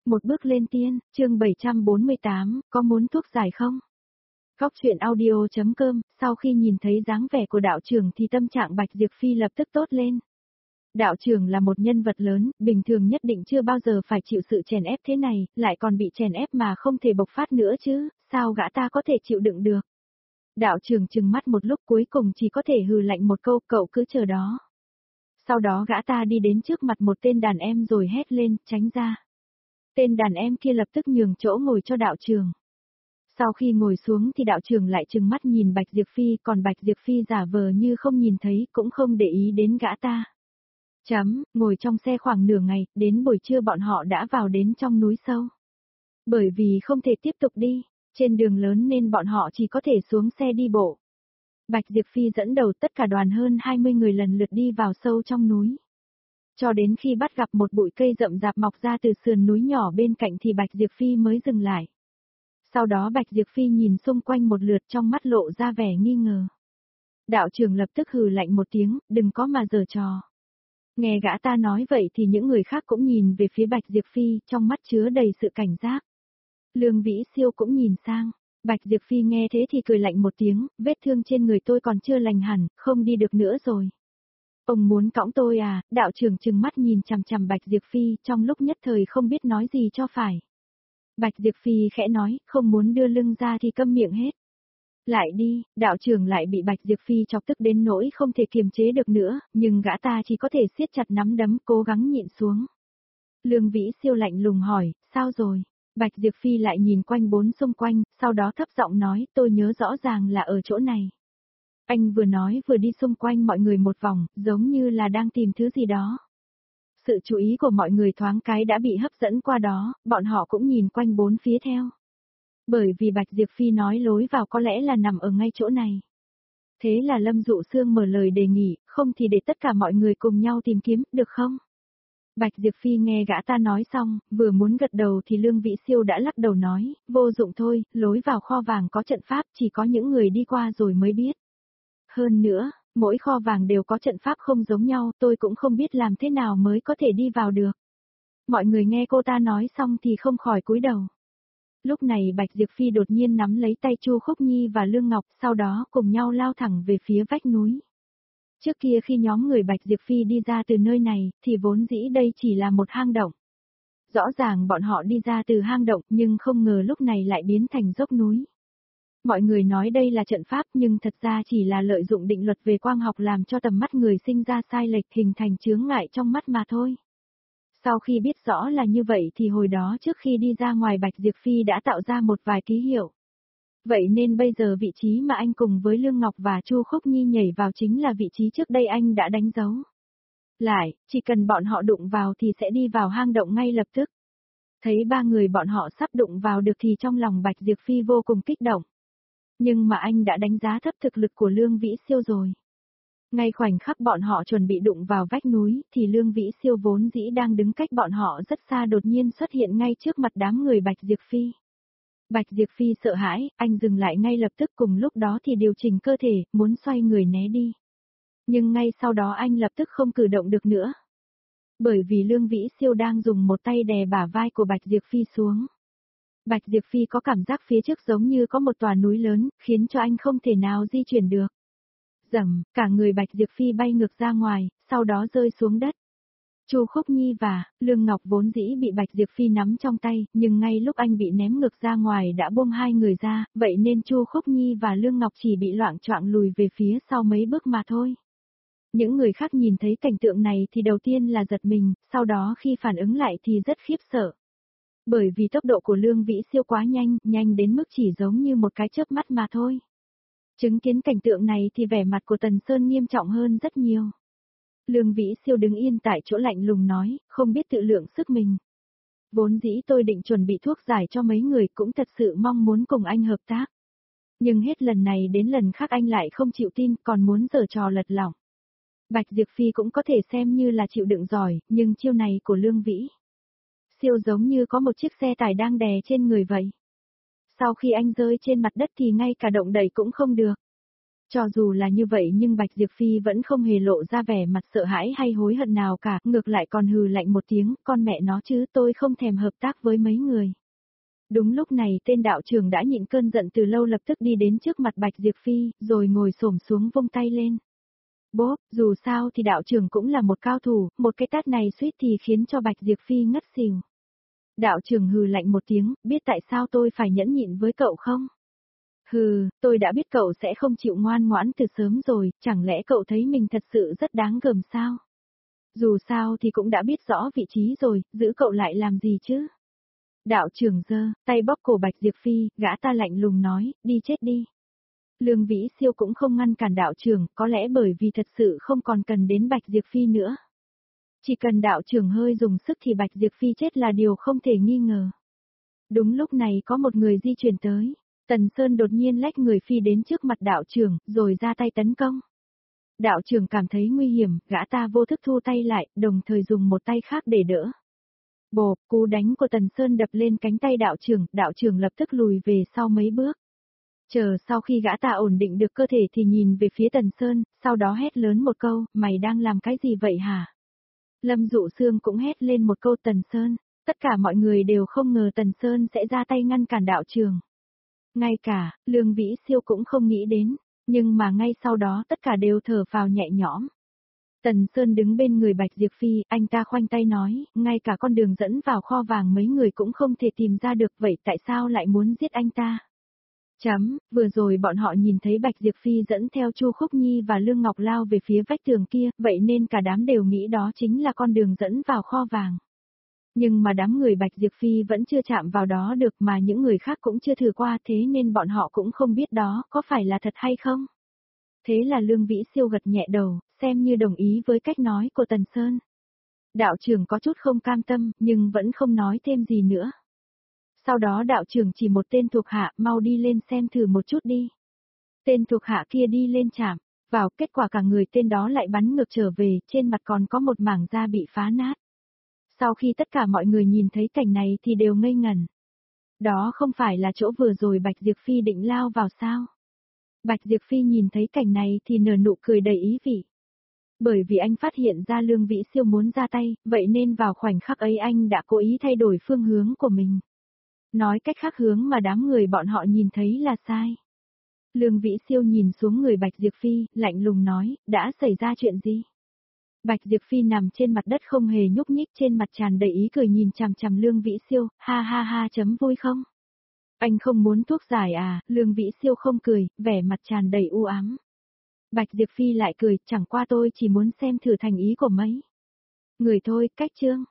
Một bước lên tiên, chương 748, có muốn thuốc giải không? Góc truyện audio.com, sau khi nhìn thấy dáng vẻ của đạo trưởng thì tâm trạng Bạch Diệp Phi lập tức tốt lên. Đạo trưởng là một nhân vật lớn, bình thường nhất định chưa bao giờ phải chịu sự chèn ép thế này, lại còn bị chèn ép mà không thể bộc phát nữa chứ, sao gã ta có thể chịu đựng được? Đạo trưởng trừng mắt một lúc cuối cùng chỉ có thể hừ lạnh một câu, cậu cứ chờ đó. Sau đó gã ta đi đến trước mặt một tên đàn em rồi hét lên, tránh ra. Tên đàn em kia lập tức nhường chỗ ngồi cho đạo trưởng. Sau khi ngồi xuống thì đạo trưởng lại trừng mắt nhìn Bạch Diệp Phi, còn Bạch Diệp Phi giả vờ như không nhìn thấy, cũng không để ý đến gã ta. Ngồi trong xe khoảng nửa ngày, đến buổi trưa bọn họ đã vào đến trong núi sâu. Bởi vì không thể tiếp tục đi, trên đường lớn nên bọn họ chỉ có thể xuống xe đi bộ. Bạch Diệp Phi dẫn đầu tất cả đoàn hơn 20 người lần lượt đi vào sâu trong núi. Cho đến khi bắt gặp một bụi cây rậm rạp mọc ra từ sườn núi nhỏ bên cạnh thì Bạch Diệp Phi mới dừng lại. Sau đó Bạch Diệp Phi nhìn xung quanh một lượt, trong mắt lộ ra vẻ nghi ngờ. Đạo trưởng lập tức hừ lạnh một tiếng, đừng có mà giở trò. Nghe gã ta nói vậy thì những người khác cũng nhìn về phía Bạch Diệp Phi, trong mắt chứa đầy sự cảnh giác. Lương Vĩ Siêu cũng nhìn sang. Bạch Diệp Phi nghe thế thì cười lạnh một tiếng, vết thương trên người tôi còn chưa lành hẳn, không đi được nữa rồi. Ông muốn cõng tôi à? Đạo trưởng trừng mắt nhìn chằm chằm Bạch Diệp Phi, trong lúc nhất thời không biết nói gì cho phải. Bạch Diệp Phi khẽ nói, không muốn đưa lưng ra thì câm miệng hết. Lại đi, đạo trưởng lại bị Bạch Diệp Phi chọc tức đến nỗi không thể kiềm chế được nữa, nhưng gã ta chỉ có thể siết chặt nắm đấm, cố gắng nhịn xuống. Lương Vĩ Siêu lạnh lùng hỏi, sao rồi? Bạch Diệp Phi lại nhìn quanh bốn xung quanh, sau đó thấp giọng nói, tôi nhớ rõ ràng là ở chỗ này. Anh vừa nói vừa đi xung quanh mọi người một vòng, giống như là đang tìm thứ gì đó. Sự chú ý của mọi người thoáng cái đã bị hấp dẫn qua đó, bọn họ cũng nhìn quanh bốn phía theo. Bởi vì Bạch Diệp Phi nói lối vào có lẽ là nằm ở ngay chỗ này. Thế là Lâm Dụ Sương mở lời đề nghị, không thì để tất cả mọi người cùng nhau tìm kiếm, được không? Bạch Diệp Phi nghe gã ta nói xong, vừa muốn gật đầu thì Lương Vĩ Siêu đã lắc đầu nói, vô dụng thôi, lối vào kho vàng có trận pháp, chỉ có những người đi qua rồi mới biết. Hơn nữa, mỗi kho vàng đều có trận pháp không giống nhau, tôi cũng không biết làm thế nào mới có thể đi vào được. Mọi người nghe cô ta nói xong thì không khỏi cúi đầu. Lúc này Bạch Diệp Phi đột nhiên nắm lấy tay Chu Khúc Nhi và Lương Ngọc, sau đó cùng nhau lao thẳng về phía vách núi. Trước kia khi nhóm người Bạch Diệp Phi đi ra từ nơi này, thì vốn dĩ đây chỉ là một hang động. Rõ ràng bọn họ đi ra từ hang động nhưng không ngờ lúc này lại biến thành dốc núi. Mọi người nói đây là trận pháp nhưng thật ra chỉ là lợi dụng định luật về quang học làm cho tầm mắt người sinh ra sai lệch, hình thành chướng ngại trong mắt mà thôi. Sau khi biết rõ là như vậy thì hồi đó trước khi đi ra ngoài Bạch Diệp Phi đã tạo ra một vài ký hiệu. Vậy nên bây giờ vị trí mà anh cùng với Lương Ngọc và Chu Khúc Nhi nhảy vào chính là vị trí trước đây anh đã đánh dấu. Lại, chỉ cần bọn họ đụng vào thì sẽ đi vào hang động ngay lập tức. Thấy ba người bọn họ sắp đụng vào được thì trong lòng Bạch Diệp Phi vô cùng kích động. Nhưng mà anh đã đánh giá thấp thực lực của Lương Vĩ Siêu rồi. Ngay khoảnh khắc bọn họ chuẩn bị đụng vào vách núi thì Lương Vĩ Siêu vốn dĩ đang đứng cách bọn họ rất xa đột nhiên xuất hiện ngay trước mặt đám người Bạch Diệp Phi. Bạch Diệp Phi sợ hãi, anh dừng lại ngay lập tức, cùng lúc đó thì điều chỉnh cơ thể, muốn xoay người né đi. Nhưng ngay sau đó anh lập tức không cử động được nữa. Bởi vì Lương Vĩ Siêu đang dùng một tay đè bả vai của Bạch Diệp Phi xuống. Bạch Diệp Phi có cảm giác phía trước giống như có một tòa núi lớn, khiến cho anh không thể nào di chuyển được. Rầm, cả người Bạch Diệp Phi bay ngược ra ngoài, sau đó rơi xuống đất. Chu Khúc Nhi và Lương Ngọc vốn dĩ bị Bạch Diệp Phi nắm trong tay, nhưng ngay lúc anh bị ném ngược ra ngoài đã buông hai người ra, vậy nên Chu Khúc Nhi và Lương Ngọc chỉ bị loạng choạng lùi về phía sau mấy bước mà thôi. Những người khác nhìn thấy cảnh tượng này thì đầu tiên là giật mình, sau đó khi phản ứng lại thì rất khiếp sợ. Bởi vì tốc độ của Lương Vĩ Siêu quá nhanh, nhanh đến mức chỉ giống như một cái chớp mắt mà thôi. Chứng kiến cảnh tượng này thì vẻ mặt của Tần Sơn nghiêm trọng hơn rất nhiều. Lương Vĩ Siêu đứng yên tại chỗ lạnh lùng nói, không biết tự lượng sức mình. Vốn dĩ tôi định chuẩn bị thuốc giải cho mấy người, cũng thật sự mong muốn cùng anh hợp tác. Nhưng hết lần này đến lần khác anh lại không chịu tin, còn muốn giở trò lật lỏng. Bạch Diệp Phi cũng có thể xem như là chịu đựng giỏi, nhưng chiêu này của Lương Vĩ Siêu giống như có một chiếc xe tải đang đè trên người vậy. Sau khi anh rơi trên mặt đất thì ngay cả động đậy cũng không được. Cho dù là như vậy nhưng Bạch Diệp Phi vẫn không hề lộ ra vẻ mặt sợ hãi hay hối hận nào cả, ngược lại còn hừ lạnh một tiếng, con mẹ nó chứ, tôi không thèm hợp tác với mấy người. Đúng lúc này tên đạo trưởng đã nhịn cơn giận từ lâu lập tức đi đến trước mặt Bạch Diệp Phi, rồi ngồi xổm xuống vung tay lên. Bốp, dù sao thì đạo trưởng cũng là một cao thủ, một cái tát này suýt thì khiến cho Bạch Diệp Phi ngất xỉu. Đạo trưởng hừ lạnh một tiếng, biết tại sao tôi phải nhẫn nhịn với cậu không? Hừ, tôi đã biết cậu sẽ không chịu ngoan ngoãn từ sớm rồi, chẳng lẽ cậu thấy mình thật sự rất đáng gờm sao? Dù sao thì cũng đã biết rõ vị trí rồi, giữ cậu lại làm gì chứ? Đạo trưởng giơ tay bóp cổ Bạch Diệp Phi, gã ta lạnh lùng nói, đi chết đi. Lương Vĩ Siêu cũng không ngăn cản đạo trưởng, có lẽ bởi vì thật sự không còn cần đến Bạch Diệp Phi nữa. Chỉ cần đạo trưởng hơi dùng sức thì Bạch Diệp Phi chết là điều không thể nghi ngờ. Đúng lúc này có một người di chuyển tới. Tần Sơn đột nhiên lách người phi đến trước mặt đạo trưởng, rồi ra tay tấn công. Đạo trưởng cảm thấy nguy hiểm, gã ta vô thức thu tay lại, đồng thời dùng một tay khác để đỡ. Bộp, cú đánh của Tần Sơn đập lên cánh tay đạo trưởng lập tức lùi về sau mấy bước. Chờ sau khi gã ta ổn định được cơ thể thì nhìn về phía Tần Sơn, sau đó hét lớn một câu, mày đang làm cái gì vậy hả? Lâm Dụ Sương cũng hét lên một câu Tần Sơn, tất cả mọi người đều không ngờ Tần Sơn sẽ ra tay ngăn cản đạo trưởng. Ngay cả, Lương Vĩ Siêu cũng không nghĩ đến, nhưng mà ngay sau đó tất cả đều thở phào nhẹ nhõm. Tần Sơn đứng bên người Bạch Diệp Phi, anh ta khoanh tay nói, ngay cả con đường dẫn vào kho vàng mấy người cũng không thể tìm ra được, vậy tại sao lại muốn giết anh ta? Vừa rồi bọn họ nhìn thấy Bạch Diệp Phi dẫn theo Chu Khúc Nhi và Lương Ngọc lao về phía vách tường kia, vậy nên cả đám đều nghĩ đó chính là con đường dẫn vào kho vàng. Nhưng mà đám người Bạch Diệp Phi vẫn chưa chạm vào đó được mà những người khác cũng chưa thử qua thế nên bọn họ cũng không biết đó có phải là thật hay không. Thế là Lương Vĩ Siêu gật nhẹ đầu, xem như đồng ý với cách nói của Tần Sơn. Đạo trưởng có chút không cam tâm nhưng vẫn không nói thêm gì nữa. Sau đó đạo trưởng chỉ một tên thuộc hạ, mau đi lên xem thử một chút đi. Tên thuộc hạ kia đi lên chạm, vào kết quả cả người tên đó lại bắn ngược trở về, trên mặt còn có một mảng da bị phá nát. Sau khi tất cả mọi người nhìn thấy cảnh này thì đều ngây ngẩn. Đó không phải là chỗ vừa rồi Bạch Diệp Phi định lao vào sao? Bạch Diệp Phi nhìn thấy cảnh này thì nở nụ cười đầy ý vị. Bởi vì anh phát hiện ra Lương Vĩ Siêu muốn ra tay, vậy nên vào khoảnh khắc ấy anh đã cố ý thay đổi phương hướng của mình. Nói cách khác hướng mà đám người bọn họ nhìn thấy là sai. Lương Vĩ Siêu nhìn xuống người Bạch Diệp Phi, lạnh lùng nói, đã xảy ra chuyện gì? Bạch Diệp Phi nằm trên mặt đất không hề nhúc nhích, trên mặt tràn đầy ý cười nhìn chằm chằm Lương Vĩ Siêu, ha ha ha chấm vui không? Anh không muốn thuốc giải à? Lương Vĩ Siêu không cười, vẻ mặt tràn đầy u ám. Bạch Diệp Phi lại cười, chẳng qua tôi chỉ muốn xem thử thành ý của mấy người thôi, cách chương.